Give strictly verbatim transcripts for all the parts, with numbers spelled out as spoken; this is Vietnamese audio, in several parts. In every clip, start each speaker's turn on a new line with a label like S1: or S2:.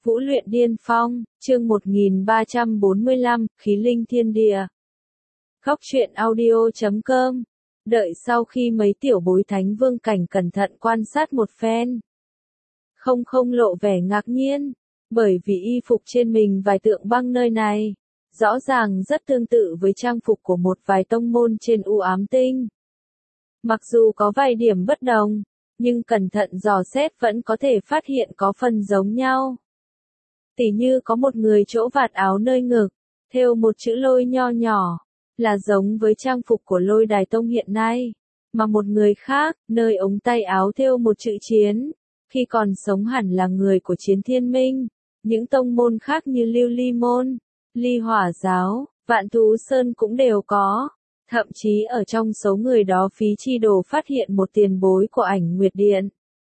S1: Vũ luyện điên phong, chương một nghìn ba trăm bốn mươi lăm, khí linh thiên địa. Góc truyện audio chấm com. Đợi sau khi mấy tiểu bối thánh vương cảnh cẩn thận quan sát một phen. Không không lộ vẻ ngạc nhiên, bởi vì y phục trên mình vài tượng băng nơi này, rõ ràng rất tương tự với trang phục của một vài tông môn trên u ám tinh. Mặc dù có vài điểm bất đồng, nhưng cẩn thận dò xét vẫn có thể phát hiện có phần giống nhau. Tỉ như có một người chỗ vạt áo nơi ngực, thêu một chữ lôi nho nhỏ, là giống với trang phục của Lôi Đài Tông hiện nay, mà một người khác, nơi ống tay áo thêu một chữ chiến, khi còn sống hẳn là người của Chiến Thiên Minh. Những tông môn khác như Lưu Ly Môn, Ly Hỏa Giáo, Vạn Thú Sơn cũng đều có. Thậm chí ở trong số người đó Phí Chi Đồ phát hiện một tiền bối của Ảnh Nguyệt Điện.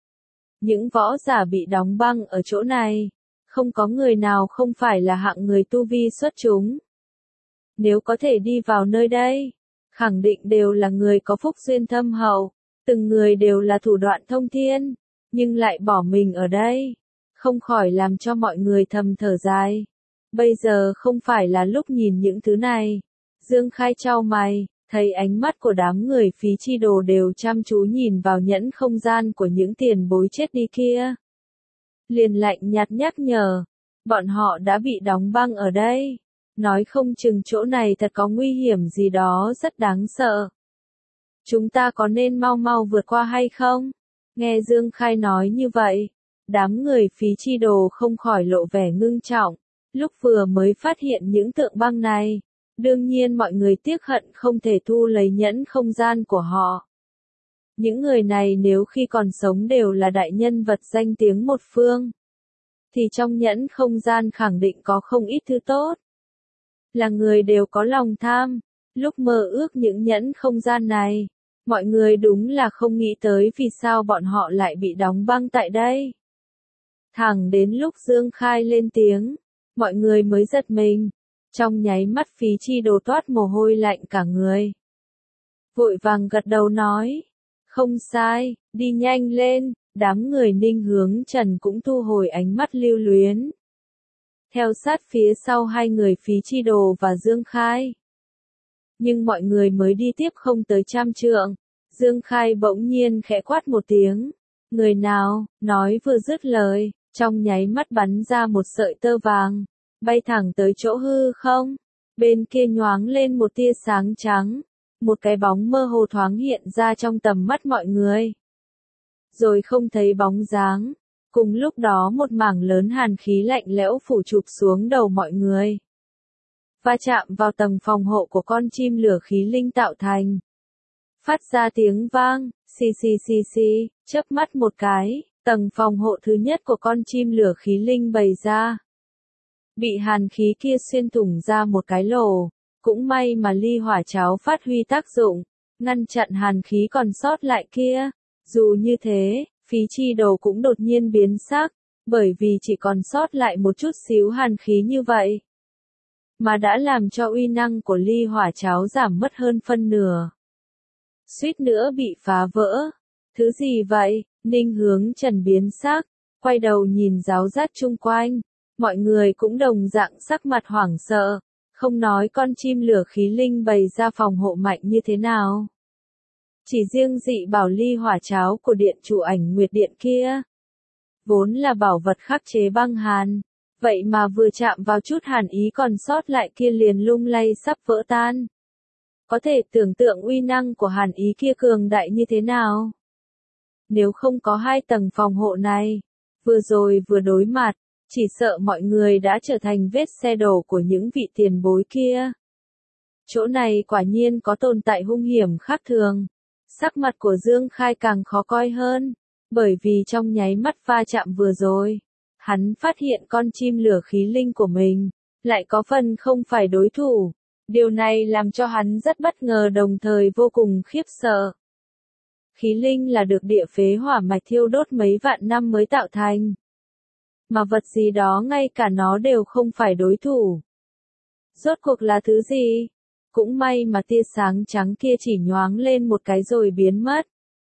S1: Những võ giả bị đóng băng ở chỗ này, không có người nào không phải là hạng người tu vi xuất chúng. Nếu có thể đi vào nơi đây, khẳng định đều là người có phúc duyên thâm hậu, từng người đều là thủ đoạn thông thiên, nhưng lại bỏ mình ở đây, không khỏi làm cho mọi người thầm thở dài. Bây giờ không phải là lúc nhìn những thứ này. Dương Khai chau mày, thấy ánh mắt của đám người Phí Chi Đồ đều chăm chú nhìn vào nhẫn không gian của những tiền bối chết đi kia. Liền lạnh nhạt nhắc nhở, bọn họ đã bị đóng băng ở đây, nói không chừng chỗ này thật có nguy hiểm gì đó rất đáng sợ. Chúng ta có nên mau mau vượt qua hay không? Nghe Dương Khai nói như vậy, đám người Phí Chi Đồ không khỏi lộ vẻ ngưng trọng, lúc vừa mới phát hiện những tượng băng này, đương nhiên mọi người tiếc hận không thể thu lấy nhẫn không gian của họ. Những người này nếu khi còn sống đều là đại nhân vật danh tiếng một phương, thì trong nhẫn không gian khẳng định có không ít thứ tốt. Là người đều có lòng tham, lúc mơ ước những nhẫn không gian này, mọi người đúng là không nghĩ tới vì sao bọn họ lại bị đóng băng tại đây. Thẳng đến lúc Dương Khai lên tiếng, mọi người mới giật mình, trong nháy mắt Phí Chi Đồ toát mồ hôi lạnh cả người. Vội vàng gật đầu nói, không sai, đi nhanh lên. Đám người Ninh Hướng Trần cũng thu hồi ánh mắt lưu luyến, theo sát phía sau hai người Phí Chi Đồ và Dương Khai. Nhưng mọi người mới đi tiếp không tới trăm trượng, Dương Khai bỗng nhiên khẽ quát một tiếng, người nào, nói vừa dứt lời, trong nháy mắt bắn ra một sợi tơ vàng, bay thẳng tới chỗ hư không, bên kia nhoáng lên một tia sáng trắng, một cái bóng mơ hồ thoáng hiện ra trong tầm mắt mọi người. Rồi không thấy bóng dáng, cùng lúc đó một mảng lớn hàn khí lạnh lẽo phủ chụp xuống đầu mọi người. Va chạm vào tầng phòng hộ của con chim lửa khí linh tạo thành. Phát ra tiếng vang, xì xì xì xì, chớp mắt một cái, tầng phòng hộ thứ nhất của con chim lửa khí linh bày ra. Bị hàn khí kia xuyên thủng ra một cái lỗ, cũng may mà ly hỏa cháo phát huy tác dụng, ngăn chặn hàn khí còn sót lại kia. Dù như thế, Phí Chi Đồ cũng đột nhiên biến sắc, bởi vì chỉ còn sót lại một chút xíu hàn khí như vậy, mà đã làm cho uy năng của ly hỏa cháo giảm mất hơn phân nửa. Suýt nữa bị phá vỡ. Thứ gì vậy? Ninh Hướng Trần biến sắc, quay đầu nhìn giáo giác chung quanh, mọi người cũng đồng dạng sắc mặt hoảng sợ, không nói con chim lửa khí linh bày ra phòng hộ mạnh như thế nào. Chỉ riêng dị bảo ly hỏa cháo của điện chủ Ảnh Nguyệt Điện kia, vốn là bảo vật khắc chế băng hàn, vậy mà vừa chạm vào chút hàn ý còn sót lại kia liền lung lay sắp vỡ tan. Có thể tưởng tượng uy năng của hàn ý kia cường đại như thế nào. Nếu không có hai tầng phòng hộ này, vừa rồi vừa đối mặt, chỉ sợ mọi người đã trở thành vết xe đổ của những vị tiền bối kia. Chỗ này quả nhiên có tồn tại hung hiểm khác thường. Sắc mặt của Dương Khai càng khó coi hơn, bởi vì trong nháy mắt va chạm vừa rồi, hắn phát hiện con chim lửa khí linh của mình, lại có phần không phải đối thủ. Điều này làm cho hắn rất bất ngờ đồng thời vô cùng khiếp sợ. Khí linh là được địa phế hỏa mạch thiêu đốt mấy vạn năm mới tạo thành. Mà vật gì đó ngay cả nó đều không phải đối thủ. Rốt cuộc là thứ gì? Cũng may mà tia sáng trắng kia chỉ nhoáng lên một cái rồi biến mất.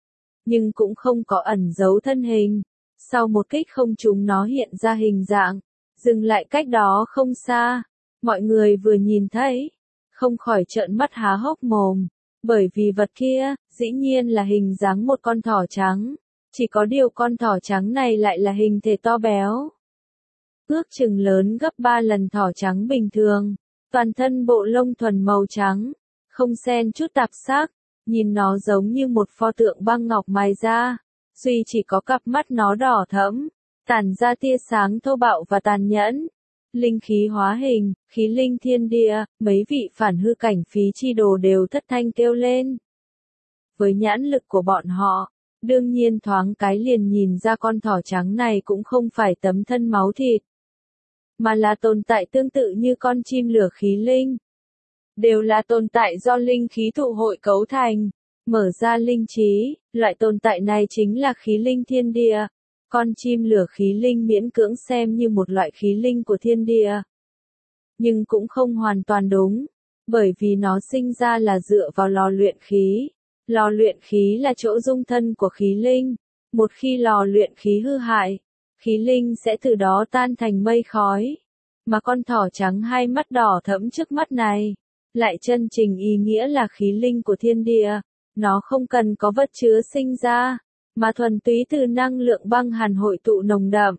S1: Nhưng cũng không có ẩn giấu thân hình. Sau một kích không trúng nó hiện ra hình dạng, dừng lại cách đó không xa. Mọi người vừa nhìn thấy, không khỏi trợn mắt há hốc mồm, bởi vì vật kia, dĩ nhiên là hình dáng một con thỏ trắng. Chỉ có điều con thỏ trắng này lại là hình thể to béo. Ước chừng lớn gấp ba lần thỏ trắng bình thường, toàn thân bộ lông thuần màu trắng, không xen chút tạp sắc, nhìn nó giống như một pho tượng băng ngọc mài ra, duy chỉ có cặp mắt nó đỏ thẫm, tản ra tia sáng thô bạo và tàn nhẫn. Linh khí hóa hình, khí linh thiên địa, mấy vị phản hư cảnh phí chi đồ đều thất thanh kêu lên. Với nhãn lực của bọn họ, đương nhiên thoáng cái liền nhìn ra con thỏ trắng này cũng không phải tấm thân máu thịt, mà là tồn tại tương tự như con chim lửa khí linh. Đều là tồn tại do linh khí tụ hội cấu thành, mở ra linh trí, loại tồn tại này chính là khí linh thiên địa. Con chim lửa khí linh miễn cưỡng xem như một loại khí linh của thiên địa. Nhưng cũng không hoàn toàn đúng, bởi vì nó sinh ra là dựa vào lò luyện khí. Lò luyện khí là chỗ dung thân của khí linh. Một khi lò luyện khí hư hại, khí linh sẽ từ đó tan thành mây khói. Mà con thỏ trắng hai mắt đỏ thẫm trước mắt này, lại chân trình ý nghĩa là khí linh của thiên địa. Nó không cần có vật chứa sinh ra, mà thuần túy từ năng lượng băng hàn hội tụ nồng đậm.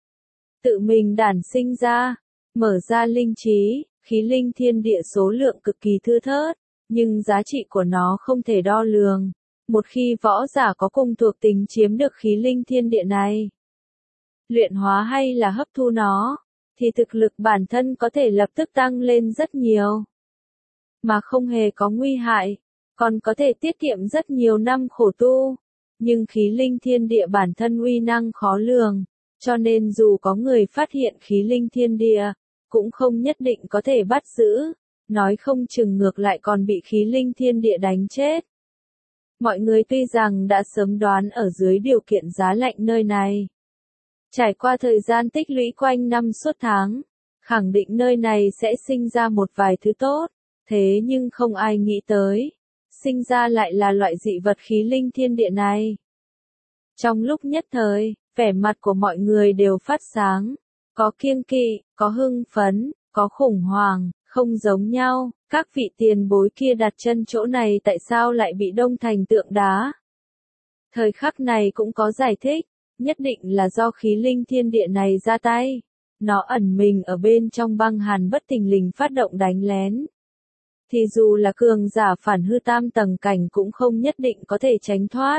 S1: Tự mình đản sinh ra, mở ra linh trí, khí linh thiên địa số lượng cực kỳ thưa thớt, nhưng giá trị của nó không thể đo lường. Một khi võ giả có cùng thuộc tính chiếm được khí linh thiên địa này, luyện hóa hay là hấp thu nó, thì thực lực bản thân có thể lập tức tăng lên rất nhiều. Mà không hề có nguy hại, còn có thể tiết kiệm rất nhiều năm khổ tu. Nhưng khí linh thiên địa bản thân uy năng khó lường, cho nên dù có người phát hiện khí linh thiên địa, cũng không nhất định có thể bắt giữ, nói không chừng ngược lại còn bị khí linh thiên địa đánh chết. Mọi người tuy rằng đã sớm đoán ở dưới điều kiện giá lạnh nơi này, trải qua thời gian tích lũy quanh năm suốt tháng, khẳng định nơi này sẽ sinh ra một vài thứ tốt, thế nhưng không ai nghĩ tới, sinh ra lại là loại dị vật khí linh thiên địa này. Trong lúc nhất thời, vẻ mặt của mọi người đều phát sáng, có kiêng kỵ, có hưng phấn, có khủng hoảng, không giống nhau. Các vị tiền bối kia đặt chân chỗ này tại sao lại bị đông thành tượng đá? Thời khắc này cũng có giải thích, nhất định là do khí linh thiên địa này ra tay. Nó ẩn mình ở bên trong băng hàn bất thình lình phát động đánh lén. Thì dù là cường giả phản hư tam tầng cảnh cũng không nhất định có thể tránh thoát.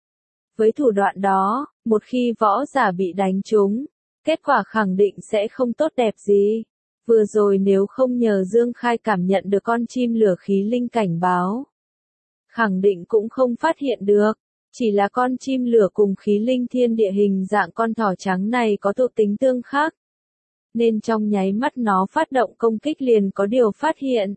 S1: Với thủ đoạn đó, một khi võ giả bị đánh trúng, kết quả khẳng định sẽ không tốt đẹp gì. Vừa rồi nếu không nhờ Dương Khai cảm nhận được con chim lửa khí linh cảnh báo, khẳng định cũng không phát hiện được. Chỉ là con chim lửa cùng khí linh thiên địa hình dạng con thỏ trắng này có thuộc tính tương khắc, nên trong nháy mắt nó phát động công kích liền có điều phát hiện.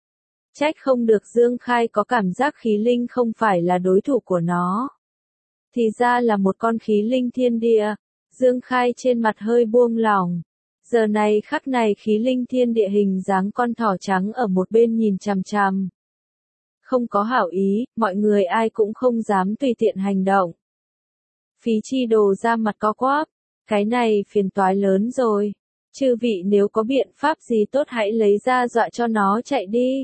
S1: Trách không được Dương Khai có cảm giác khí linh không phải là đối thủ của nó. Thì ra là một con khí linh thiên địa. Dương Khai trên mặt hơi buông lỏng. Giờ này khắc này khí linh thiên địa hình dáng con thỏ trắng ở một bên nhìn chằm chằm. Không có hảo ý, mọi người ai cũng không dám tùy tiện hành động. Phí chi đồ ra mặt co quắp. Cái này phiền toái lớn rồi. Chư vị nếu có biện pháp gì tốt hãy lấy ra dọa cho nó chạy đi.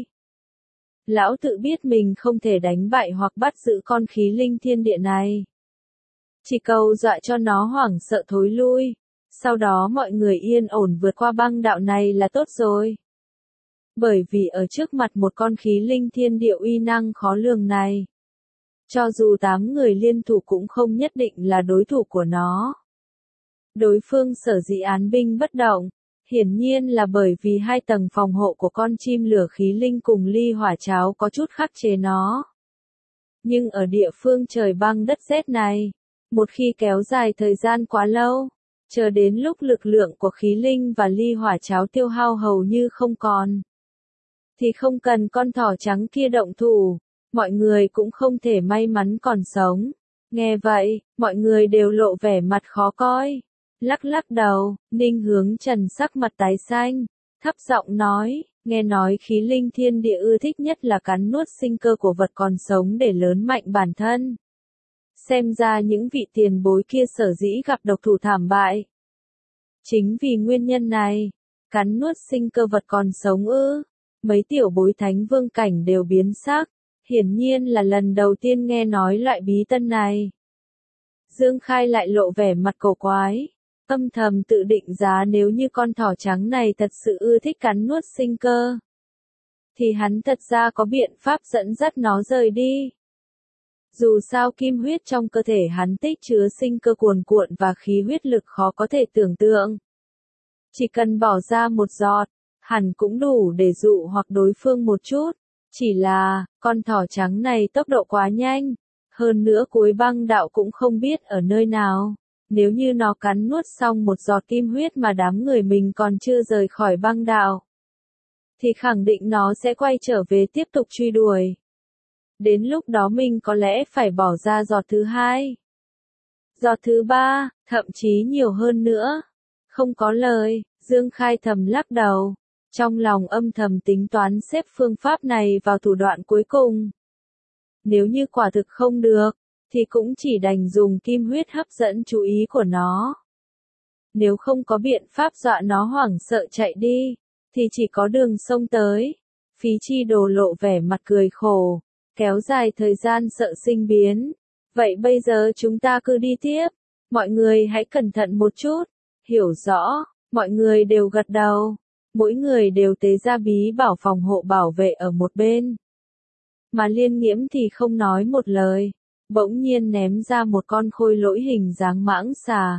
S1: Lão tự biết mình không thể đánh bại hoặc bắt giữ con khí linh thiên địa này. Chỉ cầu dọa cho nó hoảng sợ thối lui. Sau đó mọi người yên ổn vượt qua băng đạo này là tốt rồi. Bởi vì ở trước mặt một con khí linh thiên địa uy năng khó lường này, cho dù tám người liên thủ cũng không nhất định là đối thủ của nó. Đối phương sở dĩ án binh bất động, hiển nhiên là bởi vì hai tầng phòng hộ của con chim lửa khí linh cùng ly hỏa cháo có chút khắc chế nó. Nhưng ở địa phương trời băng đất rét này, một khi kéo dài thời gian quá lâu, chờ đến lúc lực lượng của khí linh và ly hỏa cháo tiêu hao hầu như không còn, thì không cần con thỏ trắng kia động thủ, mọi người cũng không thể may mắn còn sống. Nghe vậy, mọi người đều lộ vẻ mặt khó coi. Lắc lắc đầu, Ninh Hướng Trần sắc mặt tái xanh, thấp giọng nói, nghe nói khí linh thiên địa ưa thích nhất là cắn nuốt sinh cơ của vật còn sống để lớn mạnh bản thân. Xem ra những vị tiền bối kia sở dĩ gặp độc thủ thảm bại, Chính vì nguyên nhân này, cắn nuốt sinh cơ vật còn sống ư? Mấy tiểu bối thánh vương cảnh đều biến sắc, hiển nhiên là lần đầu tiên nghe nói loại bí tân này. Dương Khai lại lộ vẻ mặt cổ quái, âm thầm tự định giá nếu như con thỏ trắng này thật sự ưa thích cắn nuốt sinh cơ, thì hắn thật ra có biện pháp dẫn dắt nó rời đi. Dù sao kim huyết trong cơ thể hắn tích chứa sinh cơ cuồn cuộn và khí huyết lực khó có thể tưởng tượng. Chỉ cần bỏ ra một giọt, hẳn cũng đủ để dụ hoặc đối phương một chút. Chỉ là, con thỏ trắng này tốc độ quá nhanh, hơn nữa cuối băng đạo cũng không biết ở nơi nào. Nếu như nó cắn nuốt xong một giọt kim huyết mà đám người mình còn chưa rời khỏi băng đạo, thì khẳng định nó sẽ quay trở về tiếp tục truy đuổi. Đến lúc đó mình có lẽ phải bỏ ra giọt thứ hai, giọt thứ ba, thậm chí nhiều hơn nữa. Không có lời, Dương Khai thầm lắc đầu, trong lòng âm thầm tính toán xếp phương pháp này vào thủ đoạn cuối cùng. Nếu như quả thực không được, thì cũng chỉ đành dùng kim huyết hấp dẫn chú ý của nó. Nếu không có biện pháp dọa nó hoảng sợ chạy đi, thì chỉ có đường sông tới. Phí Chi Đồ lộ vẻ mặt cười khổ, kéo dài thời gian sợ sinh biến. Vậy bây giờ chúng ta cứ đi tiếp, mọi người hãy cẩn thận một chút. Hiểu rõ, mọi người đều gật đầu, mỗi người đều tế ra bí bảo phòng hộ bảo vệ ở một bên. Mà Liên Nghiễm thì không nói một lời, bỗng nhiên ném ra một con khôi lỗi hình dáng mãng xà.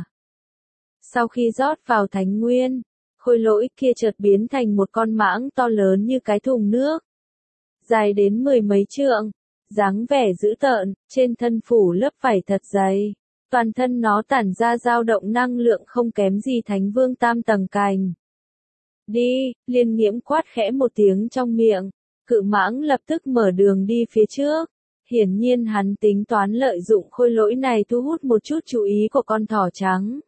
S1: Sau khi rót vào thánh nguyên, khôi lỗi kia chợt biến thành một con mãng to lớn như cái thùng nước, dài đến mười mấy trượng, dáng vẻ dữ tợn, trên thân phủ lớp vảy thật dày. Toàn thân nó tản ra dao động năng lượng không kém gì thánh vương tam tầng cành. Đi, Liên Nghiễm quát khẽ một tiếng trong miệng, cự mãng lập tức mở đường đi phía trước. Hiển nhiên hắn tính toán lợi dụng khôi lỗi này thu hút một chút chú ý của con thỏ trắng.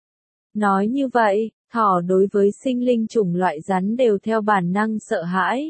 S1: Nói như vậy, thỏ đối với sinh linh chủng loại rắn đều theo bản năng sợ hãi.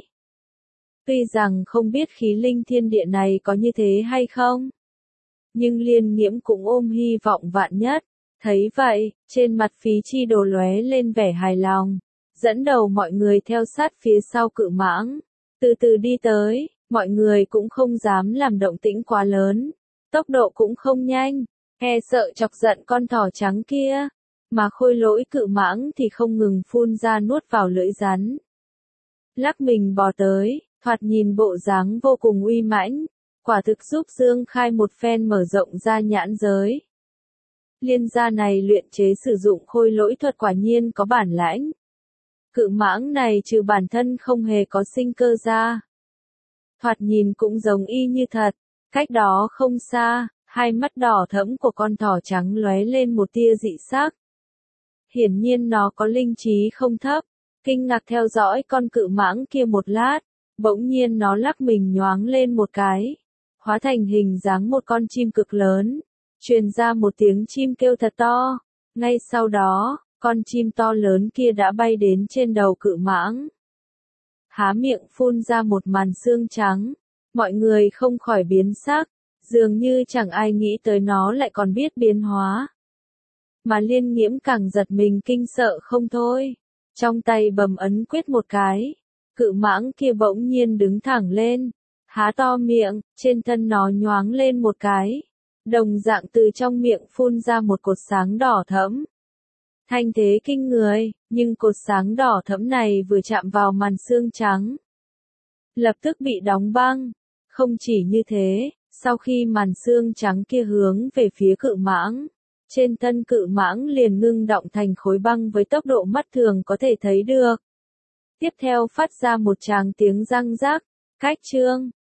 S1: Tuy rằng không biết khí linh thiên địa này có như thế hay không, nhưng Liên Nghiễm cũng ôm hy vọng vạn nhất. Thấy vậy, trên mặt Phí Chi Đồ lóe lên vẻ hài lòng, dẫn đầu mọi người theo sát phía sau cự mãng, từ từ đi tới. Mọi người cũng không dám làm động tĩnh quá lớn, tốc độ cũng không nhanh, e sợ chọc giận con thỏ trắng kia, mà khôi lỗi cự mãng thì không ngừng phun ra nuốt vào lưỡi rắn. Lắc mình bò tới, thoạt nhìn bộ dáng vô cùng uy mãnh, quả thực giúp Dương Khai một phen mở rộng ra nhãn giới. Liên gia này luyện chế sử dụng khôi lỗi thuật quả nhiên có bản lãnh. Cự mãng này trừ bản thân không hề có sinh cơ ra, thoạt nhìn cũng giống y như thật. Cách đó không xa, hai mắt đỏ thẫm của con thỏ trắng lóe lên một tia dị sắc. Hiển nhiên nó có linh trí không thấp, kinh ngạc theo dõi con cự mãng kia một lát, bỗng nhiên nó lắc mình nhoáng lên một cái, hóa thành hình dáng một con chim cực lớn, truyền ra một tiếng chim kêu thật to. Ngay sau đó, con chim to lớn kia đã bay đến trên đầu cự mãng, há miệng phun ra một màn xương trắng. Mọi người không khỏi biến sắc, dường như chẳng ai nghĩ tới nó lại còn biết biến hóa. Mà Liên Nghiễm càng giật mình kinh sợ không thôi, trong tay bầm ấn quyết một cái, cự mãng kia bỗng nhiên đứng thẳng lên, há to miệng, trên thân nó nhoáng lên một cái, đồng dạng từ trong miệng phun ra một cột sáng đỏ thẫm. Thanh thế kinh người, nhưng cột sáng đỏ thẫm này vừa chạm vào màn xương trắng, lập tức bị đóng băng. Không chỉ như thế, sau khi màn xương trắng kia hướng về phía cự mãng, trên thân cự mãng liền ngưng động thành khối băng với tốc độ mắt thường có thể thấy được. Tiếp theo phát ra một tràng tiếng răng rắc, cách chương.